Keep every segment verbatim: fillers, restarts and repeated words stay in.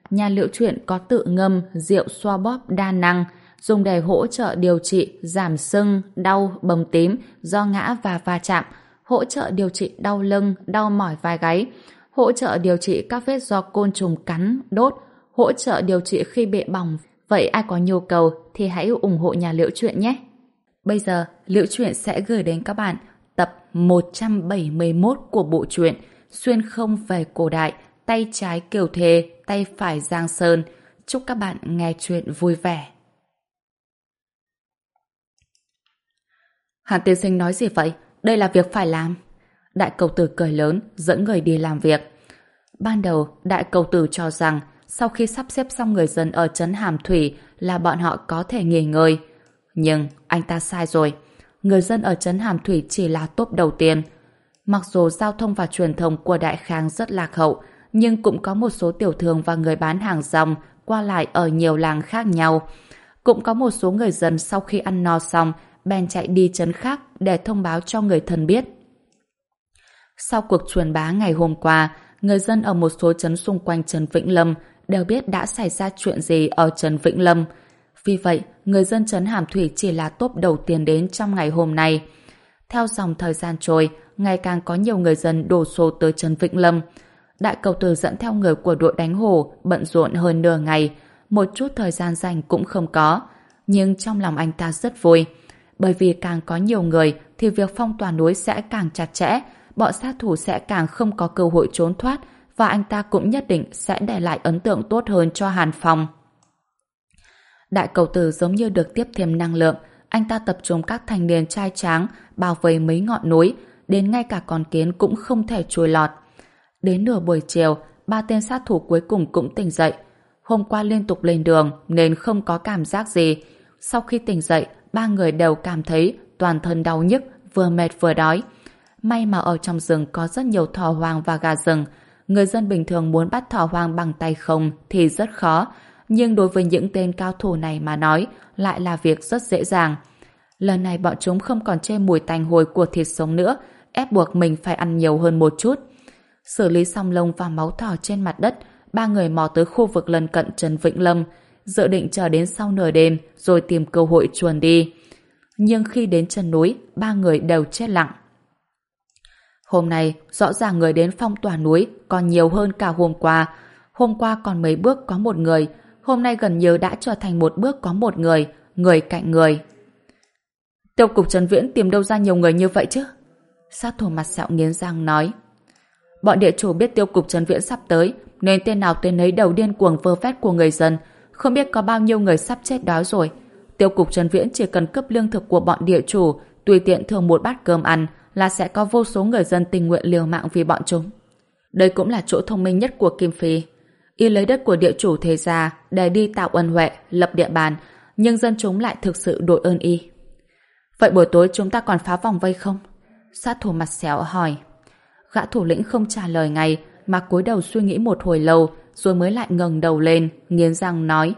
Nhà Liễu Chuyện có tự ngâm rượu xoa bóp đa năng, dùng để hỗ trợ điều trị giảm sưng, đau, bầm tím do ngã và va chạm, hỗ trợ điều trị đau lưng, đau mỏi vai gáy, hỗ trợ điều trị các vết do côn trùng cắn, đốt, hỗ trợ điều trị khi bị bỏng. Vậy ai có nhu cầu thì hãy ủng hộ Nhà Liễu Chuyện nhé. Bây giờ, Liễu Chuyện sẽ gửi đến các bạn tập một trăm bảy mươi mốt của bộ truyện Xuyên không về cổ đại, tay trái Kiều Thề, tay phải Giang Sơn. Chúc các bạn nghe chuyện vui vẻ. Hàn tiên sinh nói gì vậy? Đây là việc phải làm. Đại cầu tử cười lớn, dẫn người đi làm việc. Ban đầu, đại cầu tử cho rằng sau khi sắp xếp xong người dân ở trấn Hàm Thủy là bọn họ có thể nghỉ ngơi. Nhưng anh ta sai rồi. Người dân ở trấn Hàm Thủy chỉ là top đầu tiên. Mặc dù giao thông và truyền thông của Đại Khang rất lạc hậu, nhưng cũng có một số tiểu thương và người bán hàng rong qua lại ở nhiều làng khác nhau. Cũng có một số người dân sau khi ăn no xong bèn chạy đi trấn khác để thông báo cho người thân biết. Sau cuộc truyền bá ngày hôm qua, người dân ở một số trấn xung quanh trấn Vĩnh Lâm đều biết đã xảy ra chuyện gì ở trấn Vĩnh Lâm. Vì vậy, người dân trấn Hàm Thủy chỉ là top đầu tiên đến trong ngày hôm nay. Theo dòng thời gian trôi, ngày càng có nhiều người dân đổ xô tới trấn Vĩnh Lâm. Đại cầu tử dẫn theo người của đội đánh hổ bận rộn hơn nửa ngày, một chút thời gian dành cũng không có. Nhưng trong lòng anh ta rất vui, bởi vì càng có nhiều người thì việc phong tỏa núi sẽ càng chặt chẽ, bọn sát thủ sẽ càng không có cơ hội trốn thoát, và anh ta cũng nhất định sẽ để lại ấn tượng tốt hơn cho Hàn Phong. Đại cầu tử giống như được tiếp thêm năng lượng, anh ta tập trung các thanh niên trai tráng bao vây mấy ngọn núi, đến ngay cả con kiến cũng không thể chui lọt. Đến nửa buổi chiều, ba tên sát thủ cuối cùng cũng tỉnh dậy. Hôm qua liên tục lên đường nên không có cảm giác gì. Sau khi tỉnh dậy, ba người đều cảm thấy toàn thân đau nhức, vừa mệt vừa đói. May mà ở trong rừng có rất nhiều thỏ hoang và gà rừng. Người dân bình thường muốn bắt thỏ hoang bằng tay không thì rất khó, nhưng đối với những tên cao thủ này mà nói lại là việc rất dễ dàng. Lần này bọn chúng không còn chê mùi tanh hôi của thịt sống nữa, ép buộc mình phải ăn nhiều hơn một chút. Xử lý xong lông và máu thỏ trên mặt đất, ba người mò tới khu vực lân cận trấn Vĩnh Lâm, dự định chờ đến sau nửa đêm rồi tìm cơ hội chuồn đi. Nhưng khi đến chân núi, ba người đều chết lặng. Hôm nay, rõ ràng người đến phong tỏa núi còn nhiều hơn cả hôm qua. Hôm qua còn mấy bước có một người, hôm nay gần như đã trở thành một bước có một người, người cạnh người. Tiêu cục Trấn Viễn tìm đâu ra nhiều người như vậy chứ? Sát thủ mặt sẹo nghiến răng nói. Bọn địa chủ biết tiêu cục Trấn Viễn sắp tới, nên tên nào tên ấy đầu điên cuồng vơ vét của người dân, không biết có bao nhiêu người sắp chết đói rồi. Tiêu cục Trấn Viễn chỉ cần cướp lương thực của bọn địa chủ, tùy tiện thường một bát cơm ăn là sẽ có vô số người dân tình nguyện liều mạng vì bọn chúng. Đây cũng là chỗ thông minh nhất của Kim Phi. Y lấy đất của địa chủ thế gia để đi tạo ân huệ, lập địa bàn, nhưng dân chúng lại thực sự đội ơn y. Vậy buổi tối chúng ta còn phá vòng vây không? Sát thủ mặt xéo hỏi. Gã thủ lĩnh không trả lời ngay, mà cúi đầu suy nghĩ một hồi lâu, rồi mới lại ngẩng đầu lên, nghiến răng nói.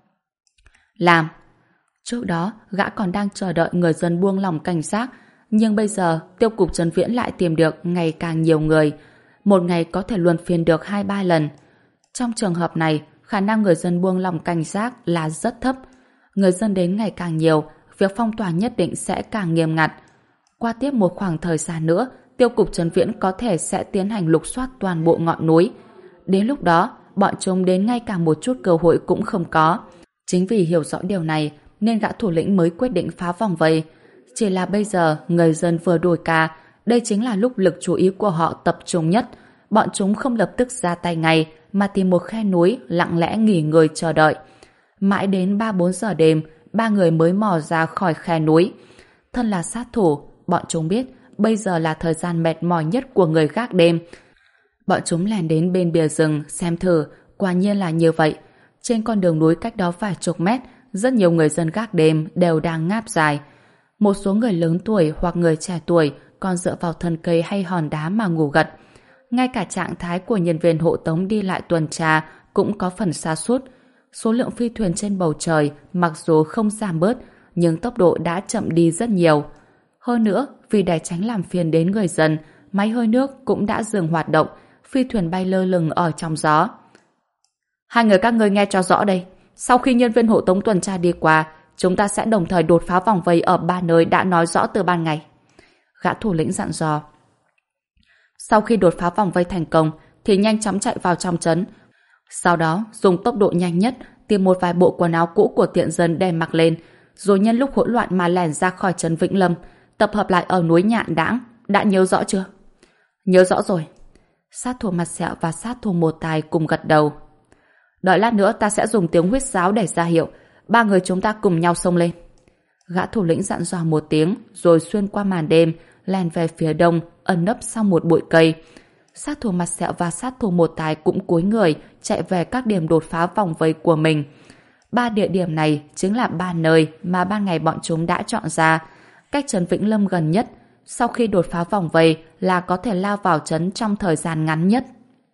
Làm. Trước đó, gã còn đang chờ đợi người dân buông lòng cảnh giác, nhưng bây giờ tiêu cục Trấn Viễn lại tìm được ngày càng nhiều người. Một ngày có thể luân phiên được hai ba lần. Trong trường hợp này, khả năng người dân buông lòng cảnh giác là rất thấp. Người dân đến ngày càng nhiều, việc phong tỏa nhất định sẽ càng nghiêm ngặt. Qua tiếp một khoảng thời gian nữa, tiêu cục Trấn Viễn có thể sẽ tiến hành lục soát toàn bộ ngọn núi. Đến lúc đó, bọn chúng đến ngay cả một chút cơ hội cũng không có. Chính vì hiểu rõ điều này, nên gã thủ lĩnh mới quyết định phá vòng vây. Chỉ là bây giờ, người dân vừa đổi ca, đây chính là lúc lực chú ý của họ tập trung nhất. Bọn chúng không lập tức ra tay ngay, mà tìm một khe núi lặng lẽ nghỉ ngơi chờ đợi. Mãi đến ba bốn giờ đêm, ba người mới mò ra khỏi khe núi. Thân là sát thủ, bọn chúng biết bây giờ là thời gian mệt mỏi nhất của người gác đêm. Bọn chúng lèn đến bên bìa rừng xem thử, quả nhiên là như vậy. Trên con đường núi cách đó vài chục mét, rất nhiều người dân gác đêm đều đang ngáp dài. Một số người lớn tuổi hoặc người trẻ tuổi còn dựa vào thân cây hay hòn đá mà ngủ gật. Ngay cả trạng thái của nhân viên hộ tống đi lại tuần tra cũng có phần sa sút. Số lượng phi thuyền trên bầu trời mặc dù không giảm bớt, nhưng tốc độ đã chậm đi rất nhiều. Hơn nữa, vì để tránh làm phiền đến người dân, máy hơi nước cũng đã dừng hoạt động, phi thuyền bay lơ lửng ở trong gió. Hai người các ngươi nghe cho rõ đây. Sau khi nhân viên hộ tống tuần tra đi qua, chúng ta sẽ đồng thời đột phá vòng vây ở ba nơi đã nói rõ từ ban ngày. Gã thủ lĩnh dặn dò. Sau khi đột phá vòng vây thành công, thì nhanh chóng chạy vào trong trấn. Sau đó, dùng tốc độ nhanh nhất, tìm một vài bộ quần áo cũ của tiện dân để mặc lên, rồi nhân lúc hỗn loạn mà lẻn ra khỏi trấn Vĩnh Lâm, tập hợp lại ở núi Nhạn Đãng. Đã nhớ rõ chưa? Nhớ rõ rồi. Sát thủ mặt sẹo và sát thủ một tài cùng gật đầu. Đợi lát nữa ta sẽ dùng tiếng huýt sáo để ra hiệu, ba người chúng ta cùng nhau xông lên. Gã thủ lĩnh dặn dò một tiếng, rồi xuyên qua màn đêm, lèn về phía đông, ẩn nấp sau một bụi cây. Sát thủ mặt sẹo và sát thủ một tài cũng cúi người chạy về các điểm đột phá vòng vây của mình. Ba địa điểm này chính là ba nơi mà ban ngày bọn chúng đã chọn ra, cách trấn Vĩnh Lâm gần nhất. Sau khi đột phá vòng vây là có thể lao vào trấn trong thời gian ngắn nhất.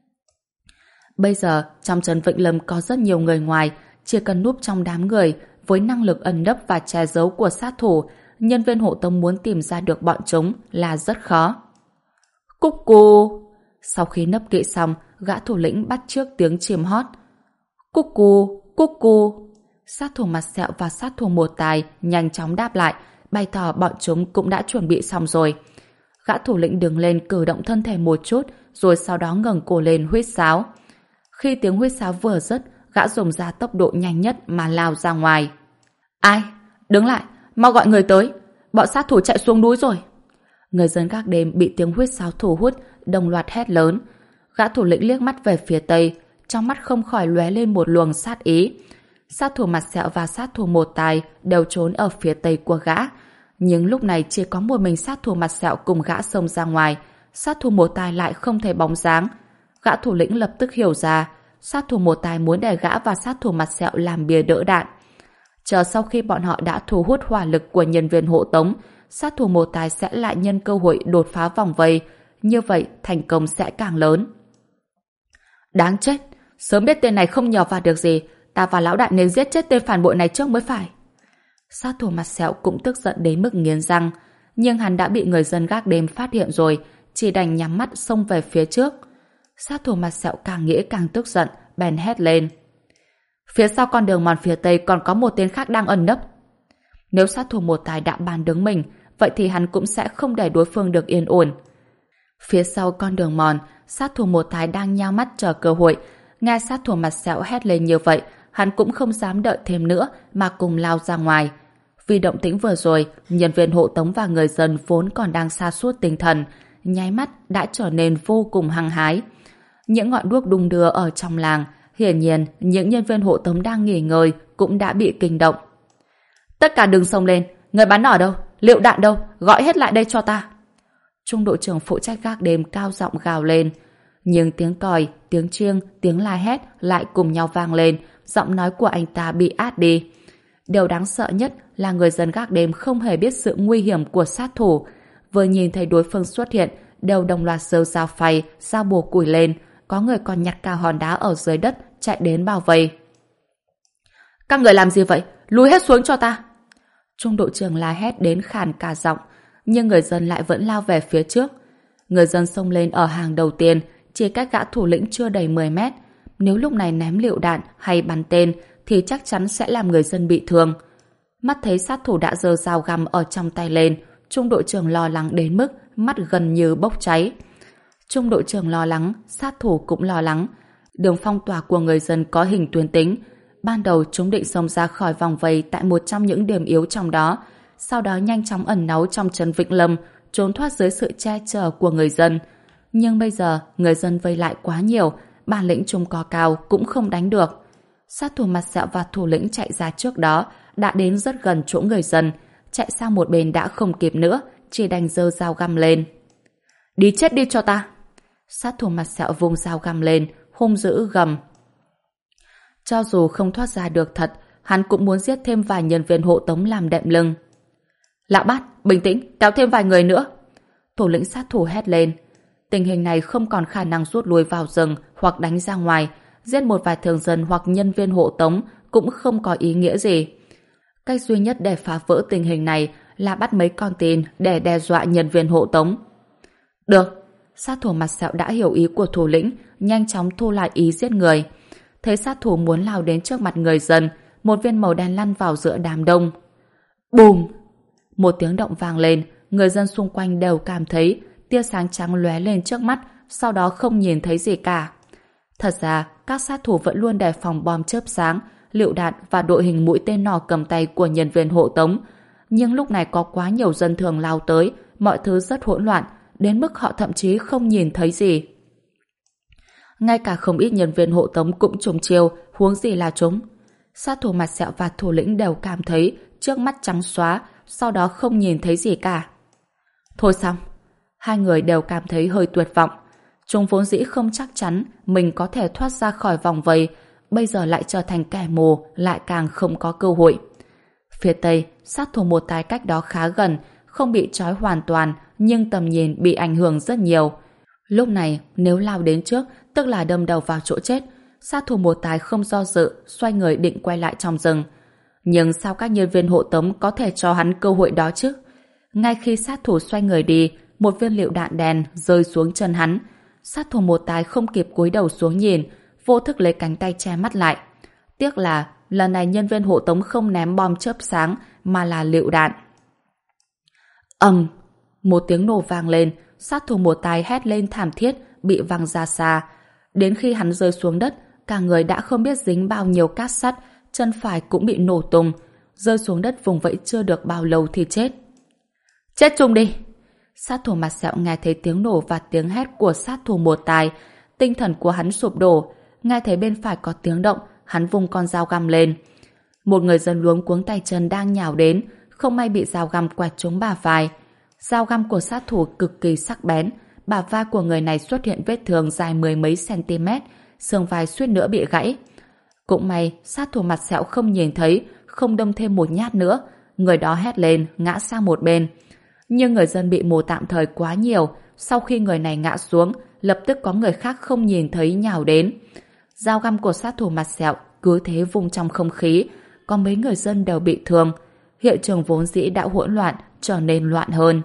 Bây giờ, trong trấn Vĩnh Lâm có rất nhiều người ngoài, chỉ cần núp trong đám người, với năng lực ẩn nấp và che giấu của sát thủ, nhân viên hộ tống muốn tìm ra được bọn chúng là rất khó. Cúc cu! Sau khi nấp kỹ xong, gã thủ lĩnh bắt chước tiếng chim hót. Cúc cu! Cúc cu! Sát thủ mặt sẹo và sát thủ một tài nhanh chóng đáp lại, bày tỏ bọn chúng cũng đã chuẩn bị xong rồi. Gã thủ lĩnh đứng lên cử động thân thể một chút, rồi sau đó ngẩng cổ lên huýt sáo. Khi tiếng huýt sáo vừa dứt, gã dùng ra tốc độ nhanh nhất mà lao ra ngoài. Ai? Đứng lại, mau gọi người tới. Bọn sát thủ chạy xuống núi rồi. Người dân gác đêm bị tiếng huýt sáo thu hút, đồng loạt hét lớn. Gã thủ lĩnh liếc mắt về phía tây, trong mắt không khỏi lóe lên một luồng sát ý. Sát thủ mặt sẹo và sát thủ một tài đều trốn ở phía tây của gã. Nhưng lúc này chỉ có một mình sát thủ mặt sẹo cùng gã xông ra ngoài. Sát thủ một tài lại không thấy bóng dáng. Gã thủ lĩnh lập tức hiểu ra, sát thủ một tài muốn để gã và sát thủ mặt sẹo làm bia đỡ đạn. Chờ sau khi bọn họ đã thu hút hỏa lực của nhân viên hộ tống, sát thủ một tài sẽ lại nhân cơ hội đột phá vòng vây. Như vậy thành công sẽ càng lớn. Đáng chết, sớm biết tên này không nhờ vào được gì, ta và lão đại nên giết chết tên phản bội này trước mới phải. Sát thủ mặt sẹo cũng tức giận đến mức nghiến răng, nhưng hắn đã bị người dân gác đêm phát hiện rồi, chỉ đành nhắm mắt xông về phía trước. Sát thủ mặt sẹo càng nghĩ càng tức giận, bèn hét lên. Phía sau con đường mòn phía tây còn có một tên khác đang ẩn nấp. Nếu sát thủ một tài đã bàn đứng mình, vậy thì hắn cũng sẽ không để đối phương được yên ổn. Phía sau con đường mòn, sát thủ một tài đang nhao mắt chờ cơ hội. Nghe sát thủ mặt sẹo hét lên như vậy, hắn cũng không dám đợi thêm nữa mà cùng lao ra ngoài. Vì động tĩnh vừa rồi, nhân viên hộ tống và người dân vốn còn đang sa sút tinh thần, nháy mắt đã trở nên vô cùng hăng hái. Những ngọn đuốc đung đưa ở trong làng, hiển nhiên những nhân viên hộ tống đang nghỉ ngơi cũng đã bị kinh động. Tất cả đừng xông lên, người bắn ở đâu, lựu đạn đâu, gọi hết lại đây cho ta. Trung đội trưởng phụ trách gác đêm cao giọng gào lên. Nhưng tiếng còi, tiếng chiêng, tiếng la hét lại cùng nhau vang lên, giọng nói của anh ta bị át đi. Điều đáng sợ nhất là người dân gác đêm không hề biết sự nguy hiểm của sát thủ. Vừa nhìn thấy đối phương xuất hiện, đều đồng loạt giơ dao phay, dao bổ củi lên, có người còn nhặt cả hòn đá ở dưới đất chạy đến bao vây. Các người làm gì vậy? Lùi hết xuống cho ta! Trung đội trưởng la hét đến khàn cả giọng, nhưng người dân lại vẫn lao về phía trước. Người dân xông lên ở hàng đầu tiên, chỉ cách gã thủ lĩnh chưa đầy mười mét. Nếu lúc này ném lựu đạn hay bắn tên thì chắc chắn sẽ làm người dân bị thương. Mắt thấy sát thủ đã giơ dao găm ở trong tay lên, trung đội trưởng lo lắng đến mức mắt gần như bốc cháy. Trung đội trưởng lo lắng, sát thủ cũng lo lắng. Đường phong tỏa của người dân có hình tuyến tính. Ban đầu chúng định xông ra khỏi vòng vây tại một trong những điểm yếu trong đó, sau đó nhanh chóng ẩn náu trong trấn Vĩnh Lâm, trốn thoát dưới sự che chở của người dân. Nhưng bây giờ người dân vây lại quá nhiều, bản lĩnh chúng có cao cũng không đánh được. Sát thủ mặt sẹo và thủ lĩnh chạy ra trước đó đã đến rất gần chỗ người dân, chạy sang một bên đã không kịp nữa, chỉ đành giơ dao găm lên. Đi chết đi cho ta! Sát thủ mặt sẹo vung dao găm lên, hung dữ gầm. Cho dù không thoát ra được thật, hắn cũng muốn giết thêm vài nhân viên hộ tống làm đệm lưng. Lão Bát, bình tĩnh, kéo thêm vài người nữa. Thủ lĩnh sát thủ hét lên. Tình hình này không còn khả năng rút lui vào rừng hoặc đánh ra ngoài, giết một vài thường dân hoặc nhân viên hộ tống cũng không có ý nghĩa gì. Cách duy nhất để phá vỡ tình hình này là bắt mấy con tin để đe dọa nhân viên hộ tống. Được, sát thủ mặt sẹo đã hiểu ý của thủ lĩnh, nhanh chóng thu lại ý giết người. Thấy sát thủ muốn lao đến trước mặt người dân, một viên màu đen lăn vào giữa đám đông. Bùm! Một tiếng động vang lên, người dân xung quanh đều cảm thấy tia sáng trắng lóe lên trước mắt, sau đó không nhìn thấy gì cả. Thật ra, các sát thủ vẫn luôn đề phòng bom chớp sáng, lựu đạn và đội hình mũi tên nỏ cầm tay của nhân viên hộ tống. Nhưng lúc này có quá nhiều dân thường lao tới, mọi thứ rất hỗn loạn, đến mức họ thậm chí không nhìn thấy gì. Ngay cả không ít nhân viên hộ tống cũng trùng chiêu, huống gì là chúng. Sát thủ mặt sẹo và thủ lĩnh đều cảm thấy trước mắt trắng xóa, sau đó không nhìn thấy gì cả. Thôi xong, hai người đều cảm thấy hơi tuyệt vọng. Chúng vốn dĩ không chắc chắn mình có thể thoát ra khỏi vòng vây, bây giờ lại trở thành kẻ mù, lại càng không có cơ hội. Phía tây, sát thủ một tài cách đó khá gần, không bị trói hoàn toàn, nhưng tầm nhìn bị ảnh hưởng rất nhiều. Lúc này, nếu lao đến trước, tức là đâm đầu vào chỗ chết. Sát thủ một tài không do dự, xoay người định quay lại trong rừng. Nhưng sao các nhân viên hộ tống có thể cho hắn cơ hội đó chứ? Ngay khi sát thủ xoay người đi, một viên lựu đạn đèn rơi xuống chân hắn. Sát thủ một tài không kịp cúi đầu xuống nhìn, vô thức lấy cánh tay che mắt lại. Tiếc là lần này nhân viên hộ tống không ném bom chớp sáng mà là lựu đạn. Ầm! Một tiếng nổ vang lên, sát thủ một tài hét lên thảm thiết, bị văng ra xa. Đến khi hắn rơi xuống đất, cả người đã không biết dính bao nhiêu cát sắt, chân phải cũng bị nổ tung, rơi xuống đất vùng vẫy chưa được bao lâu thì chết. Chết chung đi! Sát thủ mặt sẹo nghe thấy tiếng nổ và tiếng hét của sát thủ một tài, tinh thần của hắn sụp đổ. Nghe thấy bên phải có tiếng động, hắn vung con dao găm lên. Một người dân luống cuống tay chân đang nhào đến, không may bị dao găm quẹt trúng bả vai. Dao găm của sát thủ cực kỳ sắc bén, bả vai của người này xuất hiện vết thương dài mười mấy cm, xương vai suýt nữa bị gãy. Cũng may, sát thủ mặt sẹo không nhìn thấy, không đâm thêm một nhát nữa, người đó hét lên, ngã sang một bên. Nhưng người dân bị mù tạm thời quá nhiều, sau khi người này ngã xuống, lập tức có người khác không nhìn thấy nhào đến. Dao găm của sát thủ mặt sẹo cứ thế vung trong không khí, có mấy người dân đều bị thương. Hiện trường vốn dĩ đã hỗn loạn, trở nên loạn hơn.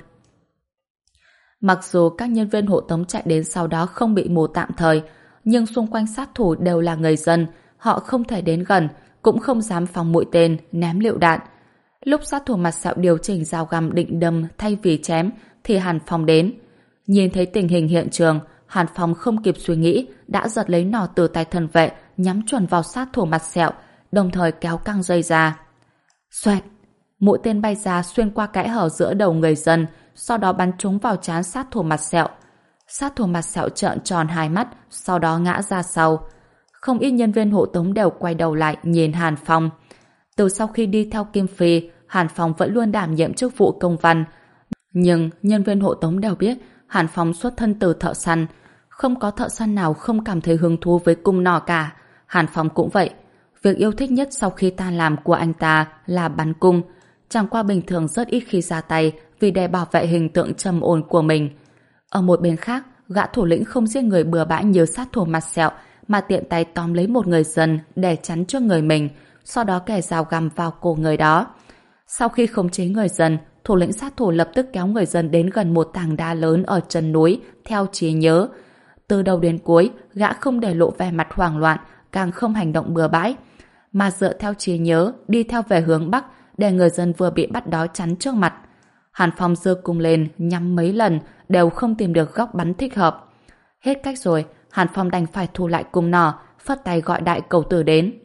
Mặc dù các nhân viên hộ tống chạy đến sau đó không bị mù tạm thời, nhưng xung quanh sát thủ đều là người dân, họ không thể đến gần, cũng không dám phóng mũi tên, ném lựu đạn. Lúc sát thủ mặt sẹo điều chỉnh dao găm định đâm thay vì chém, thì Hàn Phong đến. Nhìn thấy tình hình hiện trường, Hàn Phong không kịp suy nghĩ, đã giật lấy nỏ từ tay thân vệ, nhắm chuẩn vào sát thủ mặt sẹo, đồng thời kéo căng dây ra. Xoẹt! Mũi tên bay ra xuyên qua kẽ hở giữa đầu người dân, sau đó bắn trúng vào trán sát thủ mặt sẹo. Sát thủ mặt sẹo trợn tròn hai mắt, sau đó ngã ra sau. Không ít nhân viên hộ tống đều quay đầu lại nhìn Hàn Phong. Từ sau khi đi theo Kim Phi, Hàn Phong vẫn luôn đảm nhiệm chức vụ công văn. Nhưng nhân viên hộ tống đều biết Hàn Phong xuất thân từ thợ săn. Không có thợ săn nào không cảm thấy hứng thú với cung nỏ cả. Hàn Phong cũng vậy. Việc yêu thích nhất sau khi tan làm của anh ta là bắn cung. Chẳng qua bình thường rất ít khi ra tay vì để bảo vệ hình tượng trầm ổn của mình. Ở một bên khác, gã thủ lĩnh không giết người bừa bãi như sát thủ mặt sẹo, mà tiện tay tóm lấy một người dân để chắn trước người mình, sau đó kẻ dao găm vào cổ người đó. Sau khi khống chế người dân, thủ lĩnh sát thủ lập tức kéo người dân đến gần một tảng đá lớn ở chân núi, theo trí nhớ. Từ đầu đến cuối, gã không để lộ vẻ mặt hoảng loạn, càng không hành động bừa bãi, mà dựa theo trí nhớ, đi theo về hướng Bắc, để người dân vừa bị bắt đó chắn trước mặt. Hàn Phong giơ cung lên, nhắm mấy lần, đều không tìm được góc bắn thích hợp. Hết cách rồi, Hàn Phong đành phải thu lại cung nỏ, phất tay gọi đại cầu tử đến.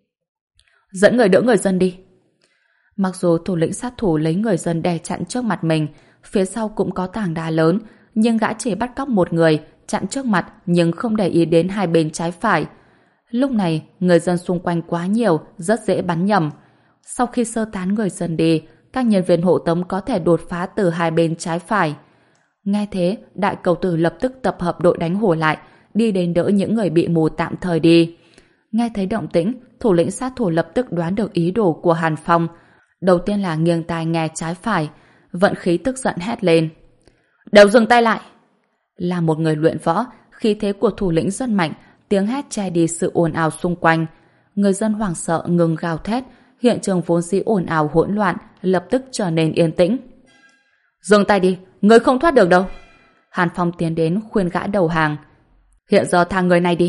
Dẫn người đỡ người dân đi. Mặc dù thủ lĩnh sát thủ lấy người dân đè chặn trước mặt mình, phía sau cũng có tảng đá lớn, nhưng gã chỉ bắt cóc một người, chặn trước mặt nhưng không để ý đến hai bên trái phải. Lúc này, người dân xung quanh quá nhiều, rất dễ bắn nhầm. Sau khi sơ tán người dân đi, các nhân viên hộ tống có thể đột phá từ hai bên trái phải. Nghe thế, đại cầu tử lập tức tập hợp đội đánh hổ lại, đi đến đỡ những người bị mù tạm thời đi. Nghe thấy động tĩnh, thủ lĩnh sát thủ lập tức đoán được ý đồ của Hàn Phong. Đầu tiên là nghiêng tai nghe trái phải, vận khí tức giận hét lên. Đều dừng tay lại! Là một người luyện võ, khí thế của thủ lĩnh rất mạnh, tiếng hét che đi sự ồn ào xung quanh. Người dân hoảng sợ ngừng gào thét, hiện trường vốn dĩ ồn ào hỗn loạn, lập tức trở nên yên tĩnh. Dừng tay đi, người không thoát được đâu. Hàn Phong tiến đến khuyên gã đầu hàng. Hiện giờ thả người này đi,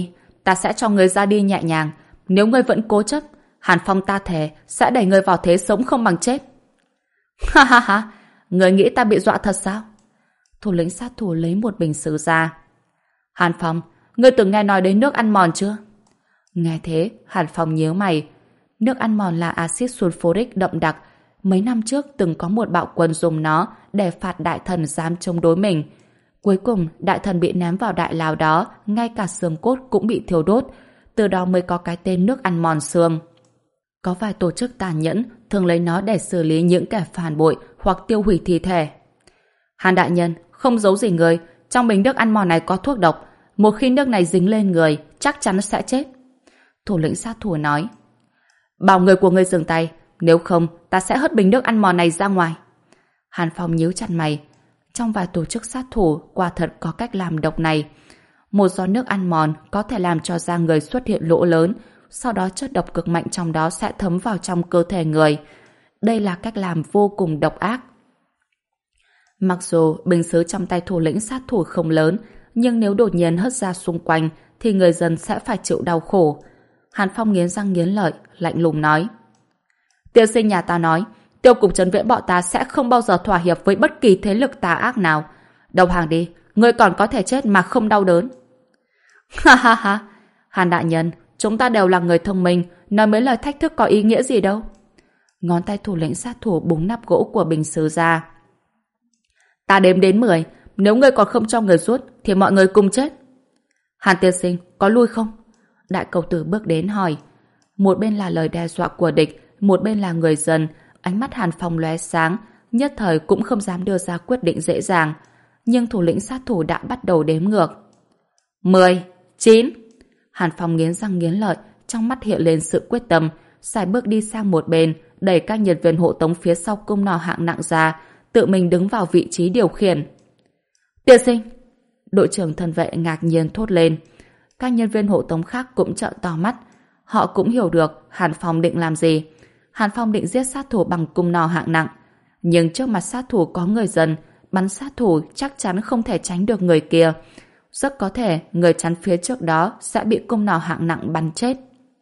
ta sẽ cho ngươi ra đi nhẹ nhàng. Nếu ngươi vẫn cố chấp, Hàn Phong ta thề sẽ đẩy ngươi vào thế sống không bằng chết. Ha ha ha, ngươi nghĩ ta bị dọa thật sao? Thủ lĩnh sát thủ lấy một bình sứ ra. Hàn Phong, ngươi từng nghe nói đến nước ăn mòn chưa? Nghe thế, Hàn Phong nhíu mày. Nước ăn mòn là axit sulfuric đậm đặc. Mấy năm trước từng có một bạo quân dùng nó để phạt đại thần dám chống đối mình. Cuối cùng, đại thần bị ném vào đại lao đó, ngay cả xương cốt cũng bị thiêu đốt. Từ đó mới có cái tên nước ăn mòn xương. Có vài tổ chức tàn nhẫn thường lấy nó để xử lý những kẻ phản bội hoặc tiêu hủy thi thể. Hàn đại nhân, không giấu gì người, trong bình nước ăn mòn này có thuốc độc. Một khi nước này dính lên người, chắc chắn sẽ chết. Thủ lĩnh sát thủ nói. Bảo người của ngươi dừng tay, nếu không ta sẽ hất bình nước ăn mòn này ra ngoài. Hàn Phong nhíu chặt mày. Trong vài tổ chức sát thủ quả thật có cách làm độc này. Một giọt nước ăn mòn có thể làm cho da người xuất hiện lỗ lớn, sau đó chất độc cực mạnh trong đó sẽ thấm vào trong cơ thể người. Đây là cách làm vô cùng độc ác. Mặc dù bình sứ trong tay thủ lĩnh sát thủ không lớn, nhưng nếu đột nhiên hất ra xung quanh thì người dân sẽ phải chịu đau khổ. Hàn Phong nghiến răng nghiến lợi, lạnh lùng nói. Tiên sinh nhà ta nói, tiêu cục trấn viễn bọn ta sẽ không bao giờ thỏa hiệp với bất kỳ thế lực tà ác nào. Đầu hàng đi, ngươi còn có thể chết mà không đau đớn. Ha ha ha, Hàn đại nhân, chúng ta đều là người thông minh, nói mấy lời thách thức có ý nghĩa gì đâu. Ngón tay thủ lĩnh sát thủ búng nắp gỗ của bình sứ ra. Ta đếm đến mười, nếu ngươi còn không cho người rút thì mọi người cùng chết. Hàn tiên sinh, có lui không? Đại cầu tử bước đến hỏi. Một bên là lời đe dọa của địch, một bên là người dân. Ánh mắt Hàn Phong lóe sáng, nhất thời cũng không dám đưa ra quyết định dễ dàng. Nhưng thủ lĩnh sát thủ đã bắt đầu đếm ngược. Mười, chín. Hàn Phong nghiến răng nghiến lợi, trong mắt hiện lên sự quyết tâm, sải bước đi sang một bên, đẩy các nhân viên hộ tống phía sau cung nỏ hạng nặng ra, tự mình đứng vào vị trí điều khiển. Tiên sinh! Đội trưởng thân vệ ngạc nhiên thốt lên. Các nhân viên hộ tống khác cũng trợn to mắt. Họ cũng hiểu được Hàn Phong định làm gì. Hàn Phong định giết sát thủ bằng cung nỏ hạng nặng. Nhưng trước mặt sát thủ có người dân, bắn sát thủ chắc chắn không thể tránh được người kia. Rất có thể người chắn phía trước đó sẽ bị cung nỏ hạng nặng bắn chết.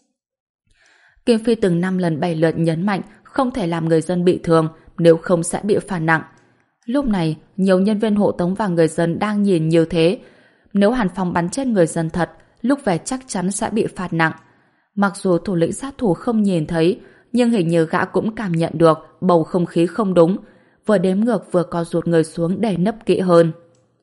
Kim Phi từng năm lần bảy lượt nhấn mạnh không thể làm người dân bị thương, nếu không sẽ bị phạt nặng. Lúc này, nhiều nhân viên hộ tống và người dân đang nhìn như thế. Nếu Hàn Phong bắn chết người dân thật, lúc về chắc chắn sẽ bị phạt nặng. Mặc dù thủ lĩnh sát thủ không nhìn thấy, nhưng hình như gã cũng cảm nhận được bầu không khí không đúng. Vừa đếm ngược vừa co rụt người xuống để nấp kỹ hơn.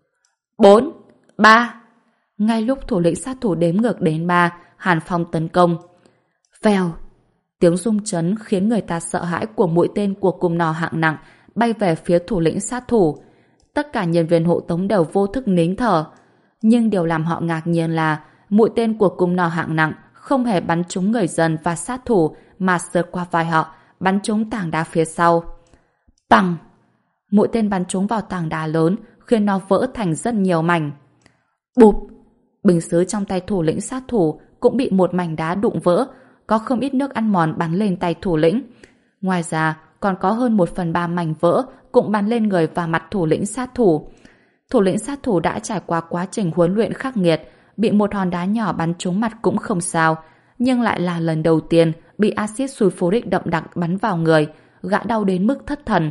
Bốn, ba. Ngay lúc thủ lĩnh sát thủ đếm ngược đến ba, Hàn Phong tấn công. Vèo. Tiếng rung chấn khiến người ta sợ hãi của mũi tên của cung nỏ hạng nặng bay về phía thủ lĩnh sát thủ. Tất cả nhân viên hộ tống đều vô thức nín thở. Nhưng điều làm họ ngạc nhiên là mũi tên của cung nỏ hạng nặng không hề bắn trúng người dân và sát thủ mà sượt qua vai họ, bắn trúng tảng đá phía sau. Bằng! Mũi tên bắn trúng vào tảng đá lớn khiến nó vỡ thành rất nhiều mảnh. Bụp! Bình sứ trong tay thủ lĩnh sát thủ cũng bị một mảnh đá đụng vỡ, có không ít nước ăn mòn bắn lên tay thủ lĩnh. Ngoài ra, còn có hơn một phần ba mảnh vỡ cũng bắn lên người và mặt thủ lĩnh sát thủ. Thủ lĩnh sát thủ đã trải qua quá trình huấn luyện khắc nghiệt, bị một hòn đá nhỏ bắn trúng mặt cũng không sao, nhưng lại là lần đầu tiên bị axit sulfuric đậm đặc bắn vào người, gã đau đến mức thất thần.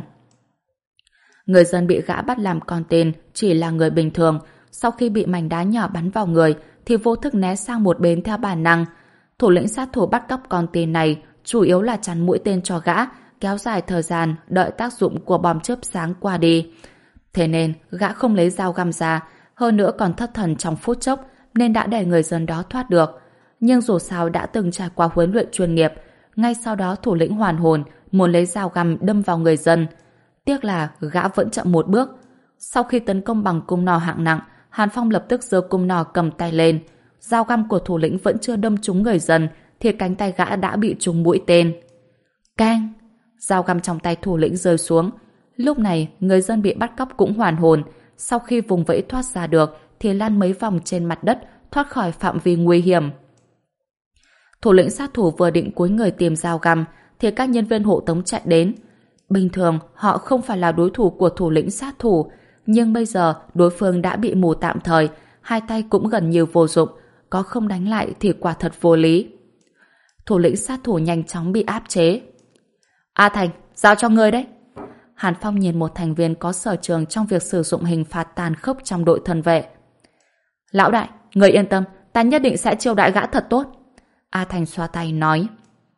Người dân bị gã bắt làm con tin chỉ là người bình thường, sau khi bị mảnh đá nhỏ bắn vào người thì vô thức né sang một bên theo bản năng. Thủ lĩnh sát thủ bắt cóc con tin này chủ yếu là chắn mũi tên cho gã, kéo dài thời gian đợi tác dụng của bom chớp sáng qua đi. Thế nên gã không lấy dao găm ra, hơn nữa còn thất thần trong phút chốc nên đã để người dân đó thoát được. Nhưng dù sao đã từng trải qua huấn luyện chuyên nghiệp, ngay sau đó thủ lĩnh hoàn hồn muốn lấy dao găm đâm vào người dân. Tiếc là gã vẫn chậm một bước. Sau khi tấn công bằng cung nỏ hạng nặng, Hàn Phong lập tức giơ cung nỏ cầm tay lên. Dao găm của thủ lĩnh vẫn chưa đâm trúng người dân thì cánh tay gã đã bị trúng mũi tên. Keng! Dao găm trong tay thủ lĩnh rơi xuống. Lúc này người dân bị bắt cóc cũng hoàn hồn. Sau khi vùng vẫy thoát ra được thì lăn mấy vòng trên mặt đất, thoát khỏi phạm vi nguy hiểm. Thủ lĩnh sát thủ vừa định cúi người tìm dao găm thì các nhân viên hộ tống chạy đến. Bình thường họ không phải là đối thủ của thủ lĩnh sát thủ, nhưng bây giờ đối phương đã bị mù tạm thời, hai tay cũng gần như vô dụng. có không đánh lại thì quả thật vô lý. Thủ lĩnh sát thủ nhanh chóng bị áp chế. A Thành, giao cho ngươi đấy. Hàn Phong nhìn một thành viên có sở trường trong việc sử dụng hình phạt tàn khốc trong đội thân vệ. Lão đại, người yên tâm, ta nhất định sẽ chiêu đãi gã thật tốt. A Thành xoa tay nói.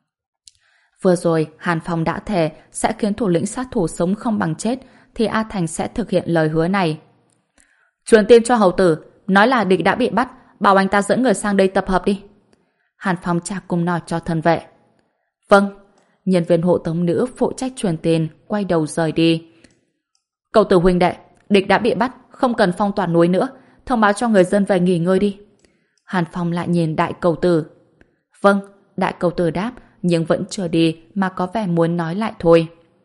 Vừa rồi, Hàn Phong đã thề sẽ khiến thủ lĩnh sát thủ sống không bằng chết, thì A Thành sẽ thực hiện lời hứa này. Truyền tin cho hầu tử, nói là địch đã bị bắt, bảo anh ta dẫn người sang đây tập hợp đi. Hàn Phong trả cung nói cho thân vệ. Vâng. Nhân viên hộ tống nữ phụ trách truyền tin quay đầu rời đi. Cầu tử huynh đệ, địch đã bị bắt, không cần phong tỏa núi nữa, thông báo cho người dân về nghỉ ngơi đi. Hàn Phong lại nhìn đại cầu tử. Vâng, đại cầu tử đáp, nhưng vẫn chưa đi mà có vẻ muốn nói lại thôi.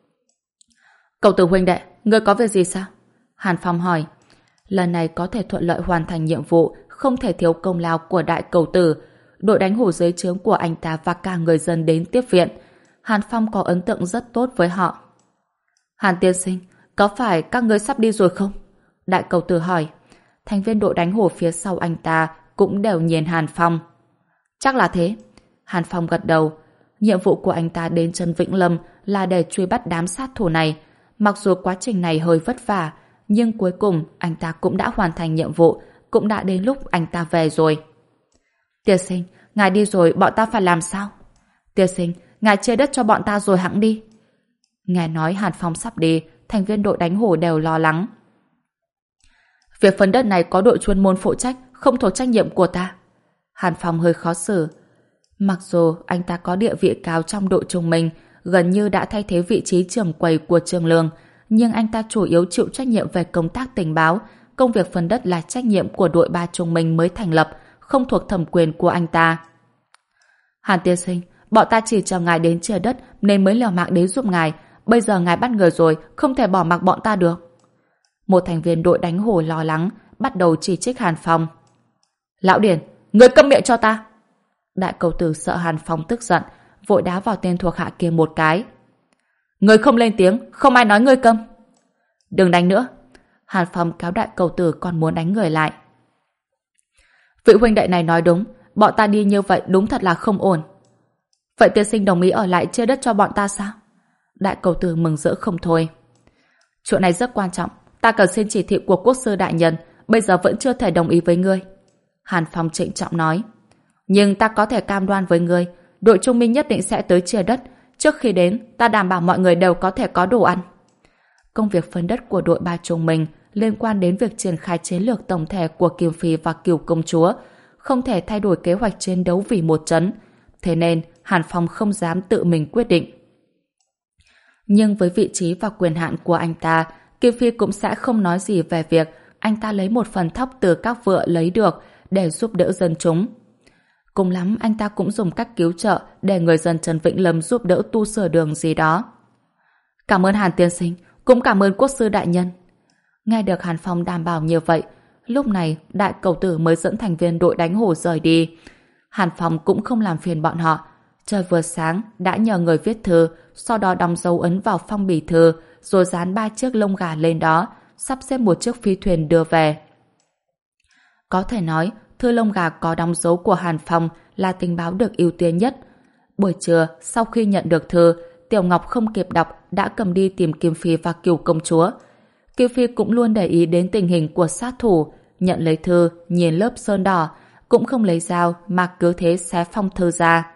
Cầu tử huynh đệ, ngươi có việc gì sao? Hàn Phong hỏi. Lần này có thể thuận lợi hoàn thành nhiệm vụ, không thể thiếu công lao của đại cầu tử. Đội đánh hổ dưới trướng của anh ta và cả người dân đến tiếp viện. Hàn Phong có ấn tượng rất tốt với họ. Hàn tiên sinh, có phải các ngươi sắp đi rồi không? Đại cầu tử hỏi. Thành viên đội đánh hổ phía sau anh ta cũng đều nhìn Hàn Phong. Chắc là thế. Hàn Phong gật đầu. Nhiệm vụ của anh ta đến Trấn Vĩnh Lâm là để truy bắt đám sát thủ này. Mặc dù quá trình này hơi vất vả, nhưng cuối cùng anh ta cũng đã hoàn thành nhiệm vụ, cũng đã đến lúc anh ta về rồi. Tiên sinh, ngài đi rồi bọn ta phải làm sao? Tiên sinh, ngài chia đất cho bọn ta rồi hẵng đi. Nghe nói Hàn Phong sắp đi, thành viên đội đánh hổ đều lo lắng. Việc phân đất này có đội chuyên môn phụ trách, không thuộc trách nhiệm của ta. Hàn Phong hơi khó xử. Mặc dù anh ta có địa vị cao trong đội trung mình, gần như đã thay thế vị trí trưởng quầy của Trương Lương, nhưng anh ta chủ yếu chịu trách nhiệm về công tác tình báo. Công việc phân đất là trách nhiệm của đội ba trung mình mới thành lập, không thuộc thẩm quyền của anh ta. Hàn tiên sinh, bọn ta chỉ chờ ngài đến chia đất nên mới liều mạng đến giúp ngài. Bây giờ ngài bắt người rồi, không thể bỏ mặc bọn ta được. Một thành viên đội đánh hổ lo lắng, bắt đầu chỉ trích Hàn Phong. Lão Điển, người câm miệng cho ta! Đại cầu tử sợ Hàn Phong tức giận, vội đá vào tên thuộc hạ kia một cái. Người không lên tiếng, không ai nói ngươi câm. Đừng đánh nữa. Hàn Phong kéo đại cầu tử còn muốn đánh người lại. Vị huynh đệ này nói đúng, bọn ta đi như vậy đúng thật là không ổn. Vậy tiên sinh đồng ý ở lại chia đất cho bọn ta sao? Đại cầu tử mừng rỡ không thôi. Chuyện này rất quan trọng, ta cần xin chỉ thị của quốc sư đại nhân, bây giờ vẫn chưa thể đồng ý với ngươi. Hàn Phong trịnh trọng nói. Nhưng ta có thể cam đoan với ngươi, đội trung minh nhất định sẽ tới chia đất. Trước khi đến, ta đảm bảo mọi người đều có thể có đồ ăn. Công việc phân đất của đội ba trung minh liên quan đến việc triển khai chiến lược tổng thể của Kiều Phi và Kiều Công Chúa, không thể thay đổi kế hoạch chiến đấu vì một trấn. Thế nên, Hàn Phong không dám tự mình quyết định. Nhưng với vị trí và quyền hạn của anh ta, Kiều Phi cũng sẽ không nói gì về việc anh ta lấy một phần thóc từ các vựa lấy được để giúp đỡ dân chúng. Cùng lắm anh ta cũng dùng cách cứu trợ để người dân Trấn Vĩnh Lâm giúp đỡ tu sửa đường gì đó. Cảm ơn Hàn tiên sinh, cũng cảm ơn quốc sư đại nhân. Nghe được Hàn Phong đảm bảo như vậy, lúc này đại cầu tử mới dẫn thành viên đội đánh hổ rời đi. Hàn Phong cũng không làm phiền bọn họ. Trời vừa sáng đã nhờ người viết thư, sau đó đóng dấu ấn vào phong bì thư, rồi dán ba chiếc lông gà lên đó, sắp xếp một chiếc phi thuyền đưa về. Có thể nói, thư lông gà có đóng dấu của Hàn Phong là tình báo được ưu tiên nhất. Buổi trưa, sau khi nhận được thư, Tiểu Ngọc không kịp đọc đã cầm đi tìm Kim Phi và Kiều Công Chúa. Kim Phi cũng luôn để ý đến tình hình của sát thủ, nhận lấy thư, nhìn lớp sơn đỏ, cũng không lấy dao mà cứ thế xé phong thư ra.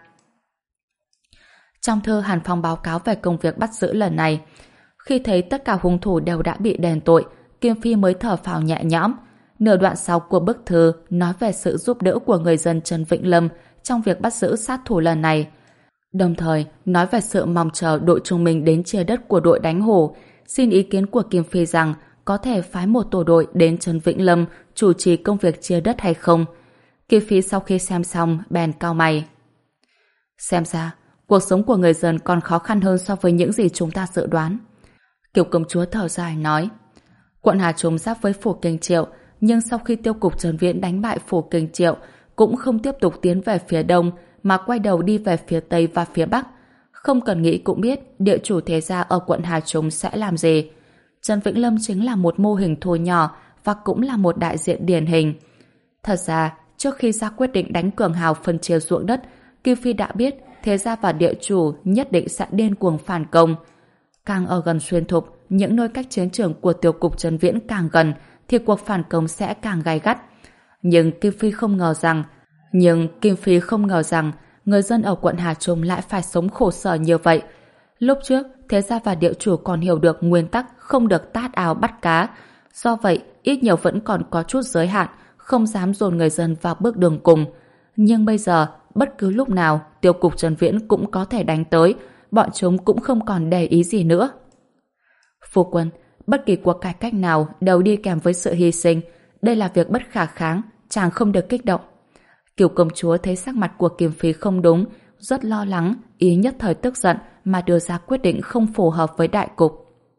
Trong thư Hàn Phong báo cáo về công việc bắt giữ lần này. Khi thấy tất cả hung thủ đều đã bị đền tội, Kim Phi mới thở phào nhẹ nhõm. Nửa đoạn sau của bức thư nói về sự giúp đỡ của người dân Trấn Vĩnh Lâm trong việc bắt giữ sát thủ lần này. Đồng thời nói về sự mong chờ đội trung minh đến chia đất của đội đánh hổ, xin ý kiến của Kim Phi rằng có thể phái một tổ đội đến Trấn Vĩnh Lâm chủ trì công việc chia đất hay không. Kim Phi sau khi xem xong bèn cau mày. Xem ra, cuộc sống của người dân còn khó khăn hơn so với những gì chúng ta dự đoán. Kiều Công Chúa thở dài nói, quận Hà Trung giáp với phủ Kinh Triệu, nhưng sau khi tiêu cục Trần Viễn đánh bại phủ Kinh Triệu, cũng không tiếp tục tiến về phía đông, mà quay đầu đi về phía tây và phía bắc. Không cần nghĩ cũng biết địa chủ thế gia ở quận Hà Trung sẽ làm gì. Trấn Vĩnh Lâm chính là một mô hình thu nhỏ và cũng là một đại diện điển hình. Thật ra, trước khi ra quyết định đánh cường hào phân chia ruộng đất, Kim Phi đã biết thế gia và địa chủ nhất định sẽ điên cuồng phản công. Càng ở gần Xuyên Thục, những nơi cách chiến trường của tiêu cục Trấn Viễn càng gần, thì cuộc phản công sẽ càng gay gắt. Nhưng Kim Phi không ngờ rằng, nhưng Kim Phi không ngờ rằng người dân ở quận Hà Trung lại phải sống khổ sở như vậy. Lúc trước, thế gia và địa chủ còn hiểu được nguyên tắc không được tát áo bắt cá. Do vậy, ít nhiều vẫn còn có chút giới hạn, không dám dồn người dân vào bước đường cùng. Nhưng bây giờ, bất cứ lúc nào, tiêu cục Trấn Viễn cũng có thể đánh tới, bọn chúng cũng không còn để ý gì nữa. Phu quân, bất kỳ cuộc cải cách nào đều đi kèm với sự hy sinh. Đây là việc bất khả kháng, chàng không được kích động. Kiều công chúa thấy sắc mặt của Kim Phi không đúng, rất lo lắng, ý nhất thời tức giận mà đưa ra quyết định không phù hợp với đại cục.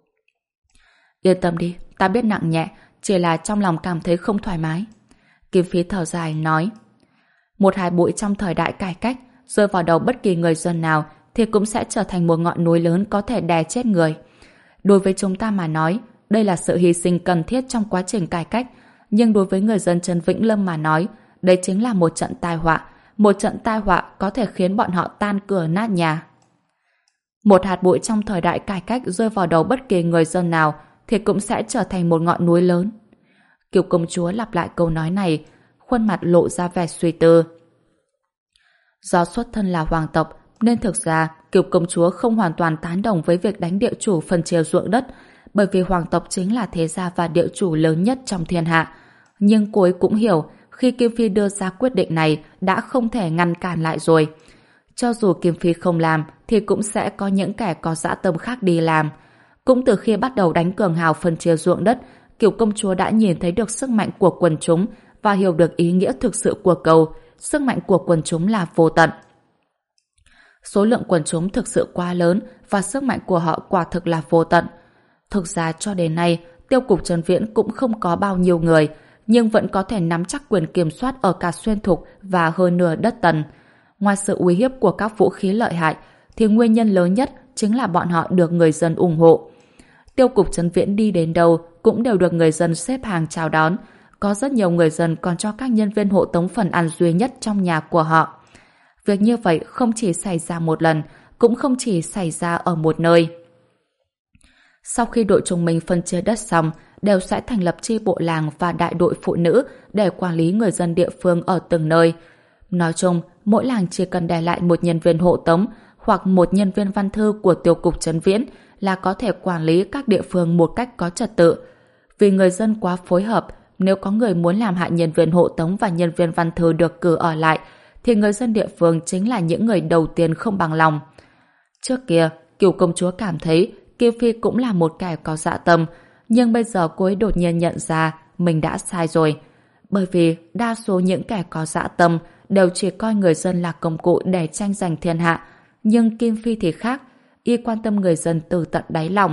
Yên tâm đi, ta biết nặng nhẹ, chỉ là trong lòng cảm thấy không thoải mái. Kim Phi thở dài nói, một hạt bụi trong thời đại cải cách rơi vào đầu bất kỳ người dân nào thì cũng sẽ trở thành một ngọn núi lớn có thể đè chết người. Đối với chúng ta mà nói, đây là sự hy sinh cần thiết trong quá trình cải cách, nhưng đối với người dân Trấn Vĩnh Lâm mà nói, đây chính là một trận tai họa, một trận tai họa có thể khiến bọn họ tan cửa nát nhà. Một hạt bụi trong thời đại cải cách rơi vào đầu bất kỳ người dân nào thì cũng sẽ trở thành một ngọn núi lớn. Kiều công chúa lặp lại câu nói này, khuôn mặt lộ ra vẻ suy tư. Do xuất thân là hoàng tộc, nên thực ra Kiều công chúa không hoàn toàn tán đồng với việc đánh địa chủ phân chia ruộng đất, bởi vì hoàng tộc chính là thế gia và địa chủ lớn nhất trong thiên hạ. Nhưng cô ấy cũng hiểu, khi Kim Phi đưa ra quyết định này đã không thể ngăn cản lại rồi. Cho dù Kim Phi không làm thì cũng sẽ có những kẻ có dã tâm khác đi làm. Cũng từ khi bắt đầu đánh cường hào phân chia ruộng đất, Kiều công chúa đã nhìn thấy được sức mạnh của quần chúng và hiểu được ý nghĩa thực sự của câu sức mạnh của quần chúng là vô tận. Số lượng quần chúng thực sự quá lớn và sức mạnh của họ quả thực là vô tận. Thực ra cho đến nay, tiêu cục Trấn Viễn cũng không có bao nhiêu người, nhưng vẫn có thể nắm chắc quyền kiểm soát ở cả Xuyên Thục và hơn nửa đất Tần. Ngoài sự uy hiếp của các vũ khí lợi hại, thì nguyên nhân lớn nhất chính là bọn họ được người dân ủng hộ. Tiêu cục Trấn Viễn đi đến đâu cũng đều được người dân xếp hàng chào đón. Có rất nhiều người dân còn cho các nhân viên hộ tống phần ăn duy nhất trong nhà của họ. Việc như vậy không chỉ xảy ra một lần, cũng không chỉ xảy ra ở một nơi. Sau khi đội trung minh phân chia đất xong, đều sẽ thành lập chi bộ làng và đại đội phụ nữ để quản lý người dân địa phương ở từng nơi. Nói chung, mỗi làng chỉ cần để lại một nhân viên hộ tống hoặc một nhân viên văn thư của tiêu cục Trấn Viễn là có thể quản lý các địa phương một cách có trật tự. Vì người dân quá phối hợp, nếu có người muốn làm hại nhân viên hộ tống và nhân viên văn thư được cử ở lại, thì người dân địa phương chính là những người đầu tiên không bằng lòng. Trước kia, Kiều công chúa cảm thấy Kim Phi cũng là một kẻ có dạ tâm, nhưng bây giờ cô ấy đột nhiên nhận ra mình đã sai rồi. Bởi vì đa số những kẻ có dạ tâm đều chỉ coi người dân là công cụ để tranh giành thiên hạ, nhưng Kim Phi thì khác, y quan tâm người dân từ tận đáy lòng.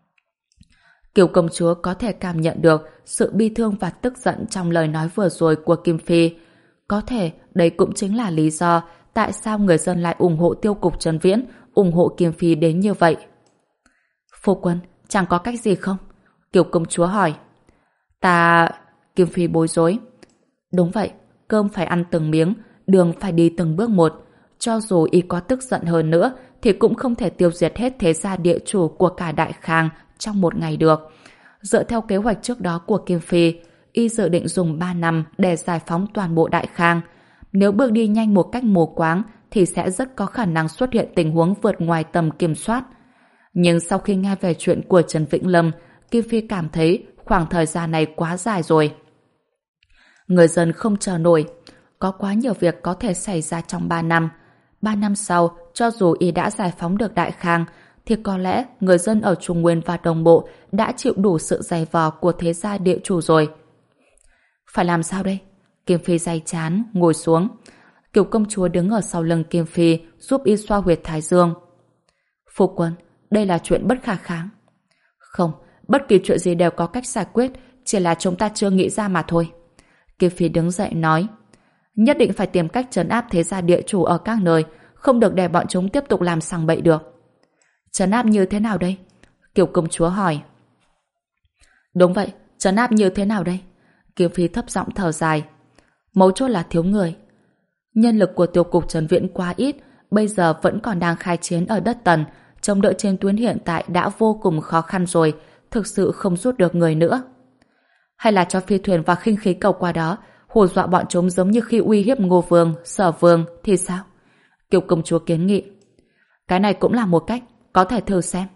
Kiều công chúa có thể cảm nhận được sự bi thương và tức giận trong lời nói vừa rồi của Kim Phi. Có thể đây cũng chính là lý do tại sao người dân lại ủng hộ tiêu cục Trấn Viễn, ủng hộ Kim Phi đến như vậy. Phu quân, chẳng có cách gì không? Kiều công chúa hỏi. Ta... Kim Phi bối rối. Đúng vậy, cơm phải ăn từng miếng, đường phải đi từng bước một. Cho dù y có tức giận hơn nữa thì cũng không thể tiêu diệt hết thế gia địa chủ của cả Đại Khang trong một ngày được. Dựa theo kế hoạch trước đó của Kim Phi, y dự định dùng ba năm để giải phóng toàn bộ Đại Khang. Nếu bước đi nhanh một cách mù quáng thì sẽ rất có khả năng xuất hiện tình huống vượt ngoài tầm kiểm soát. Nhưng sau khi nghe về chuyện của Trần Vĩnh Lâm, Kim Phi cảm thấy khoảng thời gian này quá dài rồi. Người dân không chờ nổi. Có quá nhiều việc có thể xảy ra trong ba năm. Ba năm sau, cho dù y đã giải phóng được Đại Khang, thì có lẽ người dân ở Trung Nguyên và Đồng Bộ đã chịu đủ sự dày vò của thế gia địa chủ rồi. Phải làm sao đây? Kim Phi day chán, ngồi xuống. Kiều công chúa đứng ở sau lưng Kim Phi giúp y xoa huyệt thái dương. Phu quân, đây là chuyện bất khả kháng. Không, bất kỳ chuyện gì đều có cách giải quyết, chỉ là chúng ta chưa nghĩ ra mà thôi. Kim Phi đứng dậy nói, nhất định phải tìm cách trấn áp thế gia địa chủ ở các nơi, không được để bọn chúng tiếp tục làm sằng bậy được. Trấn áp như thế nào đây? Kiều công chúa hỏi. Đúng vậy, trấn áp như thế nào đây? Kim Phi thấp giọng thở dài. Mấu chốt là thiếu người. Nhân lực của tiêu cục Trấn Viễn quá ít, bây giờ vẫn còn đang khai chiến ở đất Tần, chống đỡ trên tuyến hiện tại đã vô cùng khó khăn rồi, thực sự không rút được người nữa. Hay là cho phi thuyền và khinh khí cầu qua đó, hù dọa bọn chúng giống như khi uy hiếp Ngô Vương, Sở Vương thì sao? Kiều công chúa kiến nghị. Cái này cũng là một cách, có thể thử xem.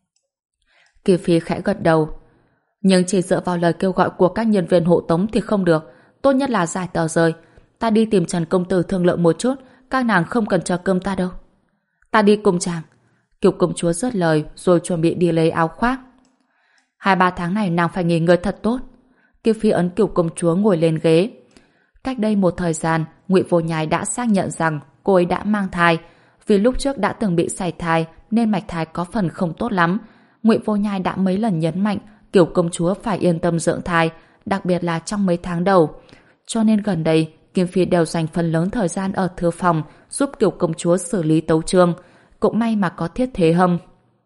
Kỳ Phi khẽ gật đầu. Nhưng chỉ dựa vào lời kêu gọi của các nhân viên hộ tống thì không được, tốt nhất là giải tờ rơi. Ta đi tìm Trần công tử thương lượng một chút, các nàng không cần chờ cơm ta đâu. Ta đi cùng chàng. Kiều công chúa dứt lời rồi chuẩn bị đi lấy áo khoác. Hai ba tháng này nàng phải nghỉ ngơi thật tốt. Kiều Phi ấn Kiều công chúa ngồi lên ghế. Cách đây một thời gian, Ngụy Vô Nhai đã xác nhận rằng cô ấy đã mang thai. Vì lúc trước đã từng bị sảy thai nên mạch thai có phần không tốt lắm. Ngụy Vô Nhai đã mấy lần nhấn mạnh Kiều công chúa phải yên tâm dưỡng thai, đặc biệt là trong mấy tháng đầu. Cho nên gần đây, Kim Phi đều dành phần lớn thời gian ở thư phòng giúp Kiều công chúa xử lý tấu chương. Cũng may mà có Thiết Thế Hâm.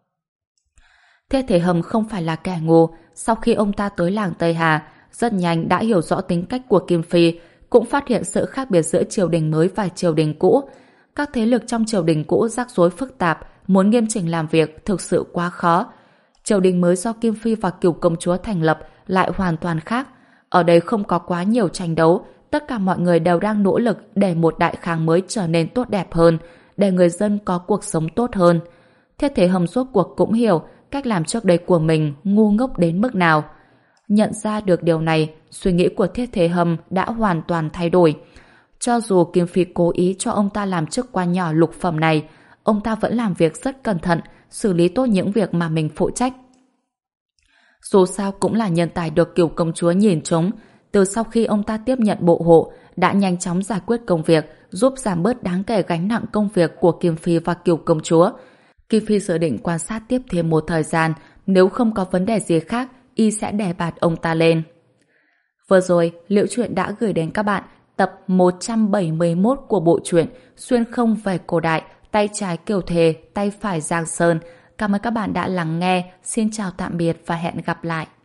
Thiết Thế Hâm không phải là kẻ ngu. Sau khi ông ta tới làng Tây Hà, rất nhanh đã hiểu rõ tính cách của Kim Phi, cũng phát hiện sự khác biệt giữa triều đình mới và triều đình cũ. Các thế lực trong triều đình cũ rắc rối phức tạp, muốn nghiêm chỉnh làm việc thực sự quá khó. Triều đình mới do Kim Phi và Kiều công chúa thành lập lại hoàn toàn khác. Ở đây không có quá nhiều tranh đấu, tất cả mọi người đều đang nỗ lực để một đại khang mới trở nên tốt đẹp hơn, để người dân có cuộc sống tốt hơn. Thiết Thế Hâm rốt cuộc cũng hiểu cách làm trước đây của mình ngu ngốc đến mức nào. Nhận ra được điều này, suy nghĩ của Thiết Thế Hâm đã hoàn toàn thay đổi. Cho dù Kim Phi cố ý cho ông ta làm chức quan nhỏ lục phẩm này, ông ta vẫn làm việc rất cẩn thận, xử lý tốt những việc mà mình phụ trách. Dù sao cũng là nhân tài được Kiều công chúa nhìn trúng. Từ sau khi ông ta tiếp nhận bộ hộ, đã nhanh chóng giải quyết công việc, giúp giảm bớt đáng kể gánh nặng công việc của Kim Phi và Kiều công chúa. Kim Phi dự định quan sát tiếp thêm một thời gian, nếu không có vấn đề gì khác, y sẽ đè bạt ông ta lên. Vừa rồi, Liễu Chuyện đã gửi đến các bạn tập một trăm bảy mươi mốt của bộ truyện Xuyên không về cổ đại, tay trái Kiều Thề, tay phải Giang Sơn. Cảm ơn các bạn đã lắng nghe. Xin chào tạm biệt và hẹn gặp lại.